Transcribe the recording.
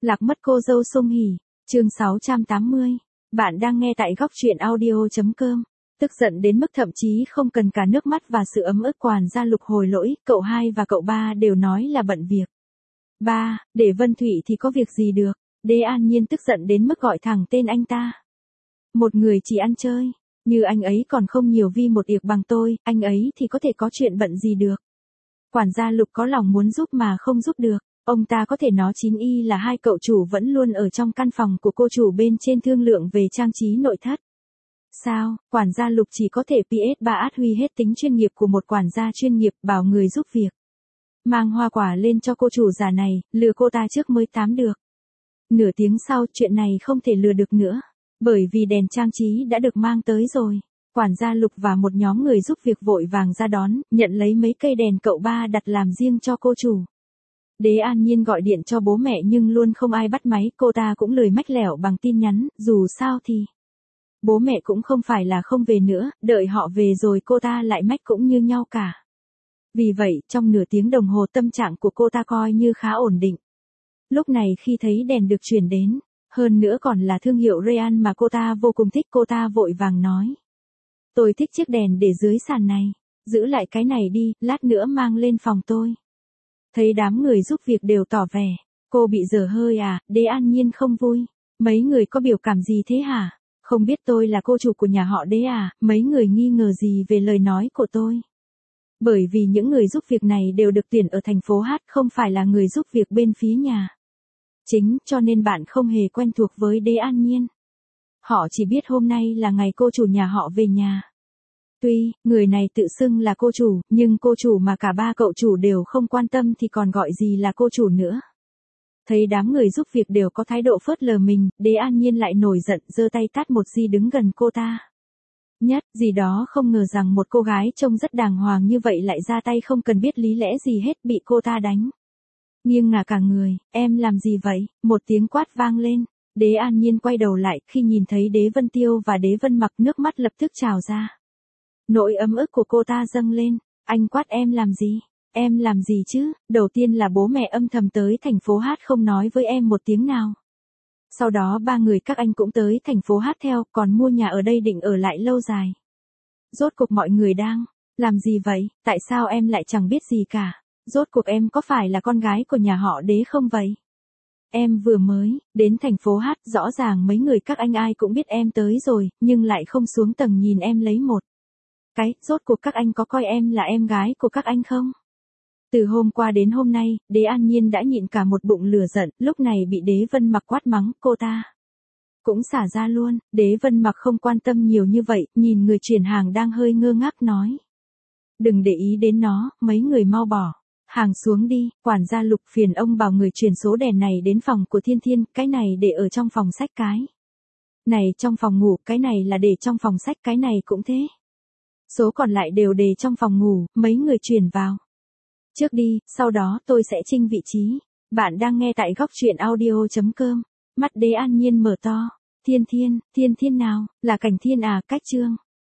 Lạc mất cô dâu Song Hỷ, chương 680. Bạn đang nghe tại góc truyện audio.com. Tức giận đến mức thậm chí không cần cả nước mắt và sự ấm ức, quản gia Lục hồi lỗi, cậu hai và cậu ba đều nói là bận việc. Ba, để Vân Thụy thì có việc gì được, Đế An Nhiên tức giận đến mức gọi thẳng tên anh ta. Một người chỉ ăn chơi, như anh ấy còn không nhiều vi một yệt bằng tôi, anh ấy thì có thể có chuyện bận gì được. Quản gia Lục có lòng muốn giúp mà không giúp được. Ông ta có thể nói chín y là hai cậu chủ vẫn luôn ở trong căn phòng của cô chủ bên trên thương lượng về trang trí nội thất. Sao, quản gia Lục chỉ có thể PS3 át huy hết tính chuyên nghiệp của một quản gia chuyên nghiệp, bảo người giúp việc. Mang hoa quả lên cho cô chủ già này, lừa cô ta trước mới tám được. Nửa tiếng sau, chuyện này không thể lừa được nữa. Bởi vì đèn trang trí đã được mang tới rồi. Quản gia Lục và một nhóm người giúp việc vội vàng ra đón, nhận lấy mấy cây đèn cậu ba đặt làm riêng cho cô chủ. Đế An Nhiên gọi điện cho bố mẹ nhưng luôn không ai bắt máy, cô ta cũng lười mách lẻo bằng tin nhắn, dù sao thì bố mẹ cũng không phải là không về nữa, đợi họ về rồi cô ta lại mách cũng như nhau cả. Vì vậy, trong nửa tiếng đồng hồ tâm trạng của cô ta coi như khá ổn định. Lúc này khi thấy đèn được chuyển đến, hơn nữa còn là thương hiệu Rayan mà cô ta vô cùng thích, cô ta vội vàng nói. Tôi thích chiếc đèn để dưới sàn này, giữ lại cái này đi, lát nữa mang lên phòng tôi. Thấy đám người giúp việc đều tỏ vẻ, cô bị dở hơi à, Đế An Nhiên không vui. Mấy người có biểu cảm gì thế hả? Không biết tôi là cô chủ của nhà họ Đế à, mấy người nghi ngờ gì về lời nói của tôi? Bởi vì những người giúp việc này đều được tuyển ở thành phố Hát, không phải là người giúp việc bên phía nhà chính, cho nên bạn không hề quen thuộc với Đế An Nhiên. Họ chỉ biết hôm nay là ngày cô chủ nhà họ về nhà. Tuy, người này tự xưng là cô chủ, nhưng cô chủ mà cả ba cậu chủ đều không quan tâm thì còn gọi gì là cô chủ nữa. Thấy đám người giúp việc đều có thái độ phớt lờ mình, Đế An Nhiên lại nổi giận, giơ tay tát một Di đứng gần cô ta. Nhất, gì đó không ngờ rằng một cô gái trông rất đàng hoàng như vậy lại ra tay không cần biết lý lẽ gì hết, bị cô ta đánh. Nghiêng ngả cả người, em làm gì vậy? Một tiếng quát vang lên. Đế An Nhiên quay đầu lại, khi nhìn thấy Đế Vân Tiêu và Đế Vân Mặc, nước mắt lập tức trào ra. Nỗi ấm ức của cô ta dâng lên. Anh quát em làm gì? Em làm gì chứ? Đầu tiên là bố mẹ âm thầm tới thành phố Hát không nói với em một tiếng nào. Sau đó ba người các anh cũng tới thành phố Hát theo, còn mua nhà ở đây định ở lại lâu dài. Rốt cuộc mọi người đang làm gì vậy? Tại sao em lại chẳng biết gì cả? Rốt cuộc em có phải là con gái của nhà họ Đế không vậy? Em vừa mới đến thành phố Hát, rõ ràng mấy người các anh ai cũng biết em tới rồi, nhưng lại không xuống tầng nhìn em lấy một cái, rốt cuộc các anh có coi em là em gái của các anh không? Từ hôm qua đến hôm nay, Đế An Nhiên đã nhịn cả một bụng lửa giận, lúc này bị Đế Vân Mặc quát mắng, cô ta cũng xả ra luôn. Đế Vân Mặc không quan tâm nhiều như vậy, nhìn người chuyển hàng đang hơi ngơ ngác nói. Đừng để ý đến nó, mấy người mau bỏ hàng xuống đi. Quản gia Lục phiền ông bảo người chuyển số đèn này đến phòng của Thiên Thiên, cái này để ở trong phòng sách, cái này trong phòng ngủ, cái này là để trong phòng sách, cái này cũng thế. Số còn lại đều để trong phòng ngủ, mấy người chuyển vào trước đi, sau đó tôi sẽ chinh vị trí. Bạn đang nghe tại góc truyện audio.com. Mắt Đế An Nhiên mở to. Thiên Thiên nào, là Cảnh Thiên à, cách Trương